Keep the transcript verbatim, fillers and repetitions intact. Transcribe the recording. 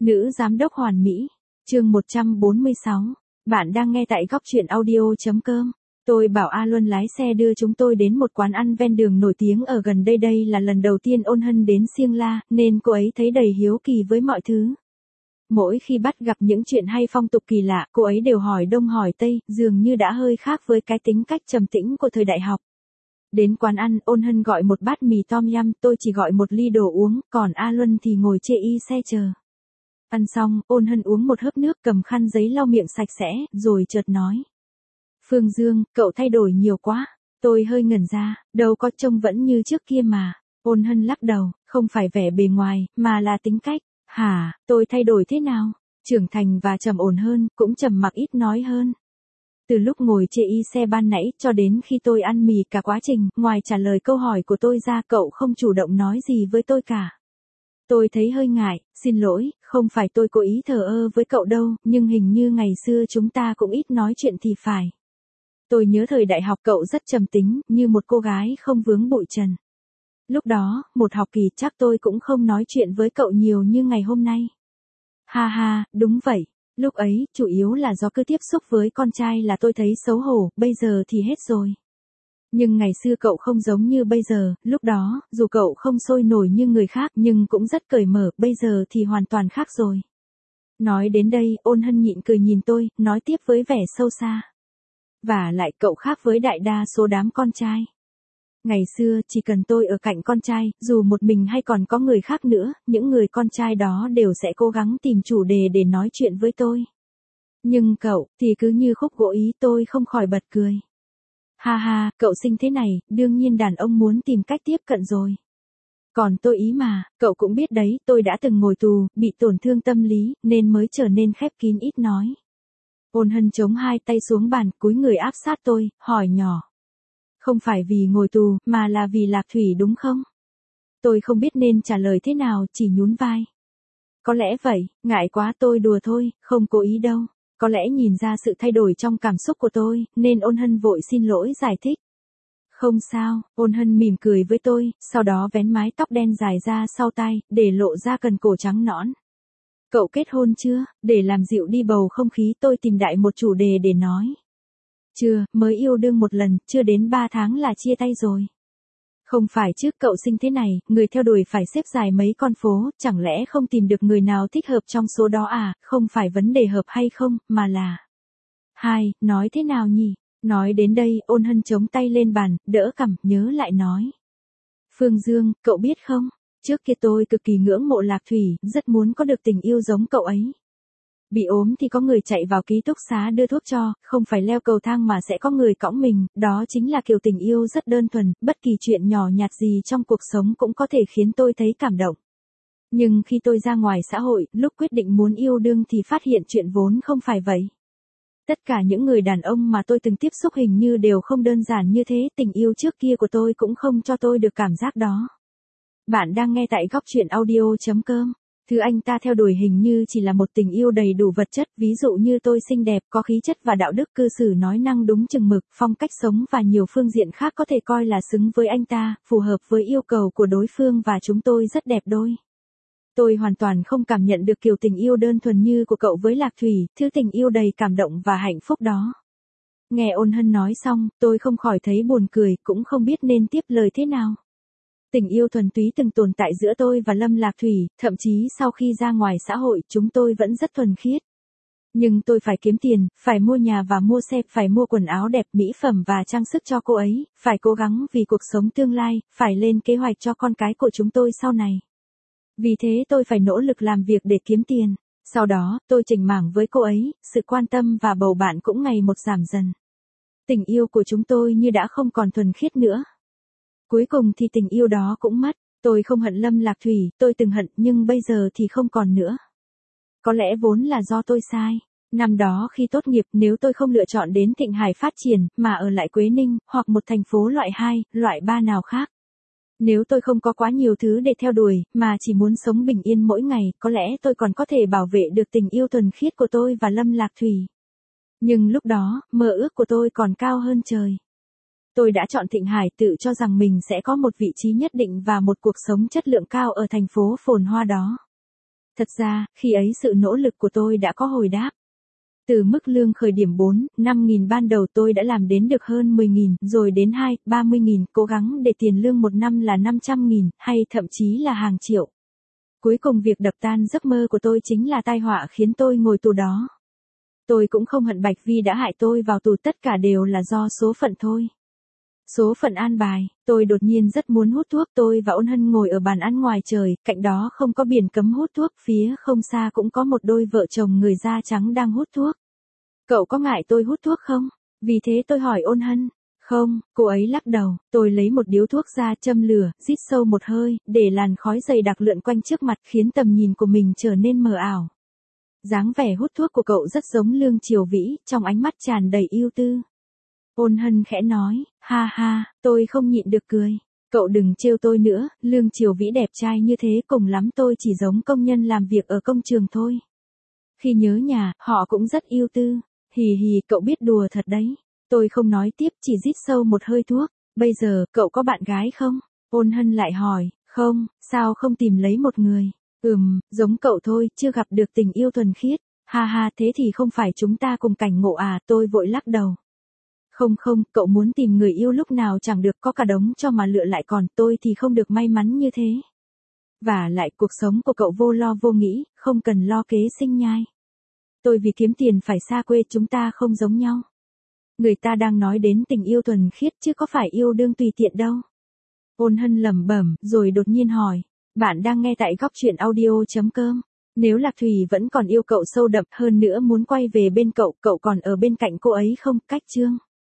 Nữ giám đốc hoàn mỹ. Chương một trăm bốn mươi sáu. Bạn đang nghe tại góc truyện audio.com. Tôi bảo A Luân lái xe đưa chúng tôi đến một quán ăn ven đường nổi tiếng ở gần đây. Đây là lần đầu tiên Ôn Hân đến Siêng La, nên cô ấy thấy đầy hiếu kỳ với mọi thứ. Mỗi khi bắt gặp những chuyện hay phong tục kỳ lạ, cô ấy đều hỏi đông hỏi tây, dường như đã hơi khác với cái tính cách trầm tĩnh của thời đại học. Đến quán ăn, Ôn Hân gọi một bát mì tom yum, tôi chỉ gọi một ly đồ uống, còn A Luân thì ngồi chê y xe chờ. Ăn xong, Ôn Hân uống một hớp nước, cầm khăn giấy lau miệng sạch sẽ, rồi chợt nói. Phương Dương, cậu thay đổi nhiều quá. Tôi hơi ngẩn ra, đâu có, trông vẫn như trước kia mà. Ôn Hân lắc đầu, không phải vẻ bề ngoài, mà là tính cách. Hả, tôi thay đổi thế nào? Trưởng thành và trầm ổn hơn, cũng trầm mặc ít nói hơn. Từ lúc ngồi chê y xe ban nãy cho đến khi tôi ăn mì, cả quá trình, ngoài trả lời câu hỏi của tôi ra, cậu không chủ động nói gì với tôi cả. Tôi thấy hơi ngại, xin lỗi, không phải tôi cố ý thờ ơ với cậu đâu, nhưng hình như ngày xưa chúng ta cũng ít nói chuyện thì phải. Tôi nhớ thời đại học cậu rất trầm tính, như một cô gái không vướng bụi trần. Lúc đó, một học kỳ chắc tôi cũng không nói chuyện với cậu nhiều như ngày hôm nay. Ha ha, đúng vậy. Lúc ấy, chủ yếu là do cứ tiếp xúc với con trai là tôi thấy xấu hổ, bây giờ thì hết rồi. Nhưng ngày xưa cậu không giống như bây giờ, lúc đó, dù cậu không sôi nổi như người khác nhưng cũng rất cởi mở, bây giờ thì hoàn toàn khác rồi. Nói đến đây, Ôn Hân nhịn cười nhìn tôi, nói tiếp với vẻ sâu xa. Và lại cậu khác với đại đa số đám con trai. Ngày xưa, chỉ cần tôi ở cạnh con trai, dù một mình hay còn có người khác nữa, những người con trai đó đều sẽ cố gắng tìm chủ đề để nói chuyện với tôi. Nhưng cậu, thì cứ như khúc gỗ ý, tôi không khỏi bật cười. Ha ha, cậu xinh thế này, đương nhiên đàn ông muốn tìm cách tiếp cận rồi. Còn tôi ý mà, cậu cũng biết đấy, tôi đã từng ngồi tù, bị tổn thương tâm lý, nên mới trở nên khép kín ít nói. Ôn Hân chống hai tay xuống bàn, cúi người áp sát tôi, hỏi nhỏ. Không phải vì ngồi tù, mà là vì Lạc Thủy đúng không? Tôi không biết nên trả lời thế nào, chỉ nhún vai. Có lẽ vậy, ngại quá, tôi đùa thôi, không cố ý đâu. Có lẽ nhìn ra sự thay đổi trong cảm xúc của tôi, nên Ôn Hân vội xin lỗi giải thích. Không sao, Ôn Hân mỉm cười với tôi, sau đó vén mái tóc đen dài ra sau tai, để lộ ra cần cổ trắng nõn. Cậu kết hôn chưa? Để làm dịu đi bầu không khí, tôi tìm đại một chủ đề để nói. Chưa, mới yêu đương một lần, chưa đến ba tháng là chia tay rồi. Không phải chứ, cậu xinh thế này, người theo đuổi phải xếp dài mấy con phố, chẳng lẽ không tìm được người nào thích hợp trong số đó à? Không phải vấn đề hợp hay không, mà là... Hai, nói thế nào nhỉ? Nói đến đây, Ôn Hân chống tay lên bàn, đỡ cằm, nhớ lại nói. Phương Dương, cậu biết không? Trước kia tôi cực kỳ ngưỡng mộ Lạc Thủy, rất muốn có được tình yêu giống cậu ấy. Bị ốm thì có người chạy vào ký túc xá đưa thuốc cho, không phải leo cầu thang mà sẽ có người cõng mình, đó chính là kiểu tình yêu rất đơn thuần, bất kỳ chuyện nhỏ nhặt gì trong cuộc sống cũng có thể khiến tôi thấy cảm động. Nhưng khi tôi ra ngoài xã hội, lúc quyết định muốn yêu đương thì phát hiện chuyện vốn không phải vậy. Tất cả những người đàn ông mà tôi từng tiếp xúc hình như đều không đơn giản như thế, tình yêu trước kia của tôi cũng không cho tôi được cảm giác đó. Bạn đang nghe tại góc truyện audio.com. Thứ anh ta theo đuổi hình như chỉ là một tình yêu đầy đủ vật chất, ví dụ như tôi xinh đẹp, có khí chất và đạo đức, cư xử nói năng đúng chừng mực, phong cách sống và nhiều phương diện khác có thể coi là xứng với anh ta, phù hợp với yêu cầu của đối phương và chúng tôi rất đẹp đôi. Tôi hoàn toàn không cảm nhận được kiểu tình yêu đơn thuần như của cậu với Lạc Thủy, thứ tình yêu đầy cảm động và hạnh phúc đó. Nghe Ôn Hân nói xong, tôi không khỏi thấy buồn cười, cũng không biết nên tiếp lời thế nào. Tình yêu thuần túy từng tồn tại giữa tôi và Lâm Lạc Thủy, thậm chí sau khi ra ngoài xã hội, chúng tôi vẫn rất thuần khiết. Nhưng tôi phải kiếm tiền, phải mua nhà và mua xe, phải mua quần áo đẹp, mỹ phẩm và trang sức cho cô ấy, phải cố gắng vì cuộc sống tương lai, phải lên kế hoạch cho con cái của chúng tôi sau này. Vì thế tôi phải nỗ lực làm việc để kiếm tiền. Sau đó, tôi chỉnh mảng với cô ấy, sự quan tâm và bầu bạn cũng ngày một giảm dần. Tình yêu của chúng tôi như đã không còn thuần khiết nữa. Cuối cùng thì tình yêu đó cũng mất. Tôi không hận Lâm Lạc Thủy, tôi từng hận, nhưng bây giờ thì không còn nữa. Có lẽ vốn là do tôi sai. Năm đó khi tốt nghiệp, nếu tôi không lựa chọn đến Thịnh Hải phát triển, mà ở lại Quế Ninh, hoặc một thành phố loại hai, loại ba nào khác. Nếu tôi không có quá nhiều thứ để theo đuổi, mà chỉ muốn sống bình yên mỗi ngày, có lẽ tôi còn có thể bảo vệ được tình yêu thuần khiết của tôi và Lâm Lạc Thủy. Nhưng lúc đó, mơ ước của tôi còn cao hơn trời. Tôi đã chọn Thịnh Hải, tự cho rằng mình sẽ có một vị trí nhất định và một cuộc sống chất lượng cao ở thành phố phồn hoa đó. Thật ra, khi ấy sự nỗ lực của tôi đã có hồi đáp. Từ mức lương khởi điểm bốn, năm nghìn ban đầu tôi đã làm đến được hơn mười nghìn, rồi đến hai, ba mươi nghìn, cố gắng để tiền lương một năm là năm trăm nghìn, hay thậm chí là hàng triệu. Cuối cùng việc đập tan giấc mơ của tôi chính là tai họa khiến tôi ngồi tù đó. Tôi cũng không hận Bạch Vi đã hại tôi vào tù, tất cả đều là do số phận thôi. Số phận an bài, tôi đột nhiên rất muốn hút thuốc, tôi và Ôn Hân ngồi ở bàn ăn ngoài trời, cạnh đó không có biển cấm hút thuốc, phía không xa cũng có một đôi vợ chồng người da trắng đang hút thuốc. Cậu có ngại tôi hút thuốc không? Vì thế tôi hỏi Ôn Hân. Không, cô ấy lắc đầu, tôi lấy một điếu thuốc ra châm lửa, rít sâu một hơi, để làn khói dày đặc lượn quanh trước mặt khiến tầm nhìn của mình trở nên mờ ảo. Dáng vẻ hút thuốc của cậu rất giống Lương Triều Vĩ, trong ánh mắt tràn đầy ưu tư. Ôn Hân khẽ nói, ha ha, tôi không nhịn được cười. Cậu đừng trêu tôi nữa, Lương Triều Vĩ đẹp trai như thế, cùng lắm tôi chỉ giống công nhân làm việc ở công trường thôi. Khi nhớ nhà, họ cũng rất ưu tư. Hì hì, cậu biết đùa thật đấy. Tôi không nói tiếp, chỉ rít sâu một hơi thuốc. Bây giờ, cậu có bạn gái không? Ôn Hân lại hỏi, không, sao không tìm lấy một người? Ừm, giống cậu thôi, chưa gặp được tình yêu thuần khiết. Ha ha, thế thì không phải chúng ta cùng cảnh ngộ à, tôi vội lắc đầu. Không không, cậu muốn tìm người yêu lúc nào chẳng được, có cả đống cho mà lựa lại, còn tôi thì không được may mắn như thế. Và lại cuộc sống của cậu vô lo vô nghĩ, không cần lo kế sinh nhai. Tôi vì kiếm tiền phải xa quê, chúng ta không giống nhau. Người ta đang nói đến tình yêu thuần khiết chứ có phải yêu đương tùy tiện đâu. Ôn Hân lẩm bẩm, rồi đột nhiên hỏi, bạn đang nghe tại góc truyện audio chấm com. Nếu Lạc Thủy vẫn còn yêu cậu sâu đậm hơn nữa muốn quay về bên cậu, cậu còn ở bên cạnh cô ấy không? Cách chương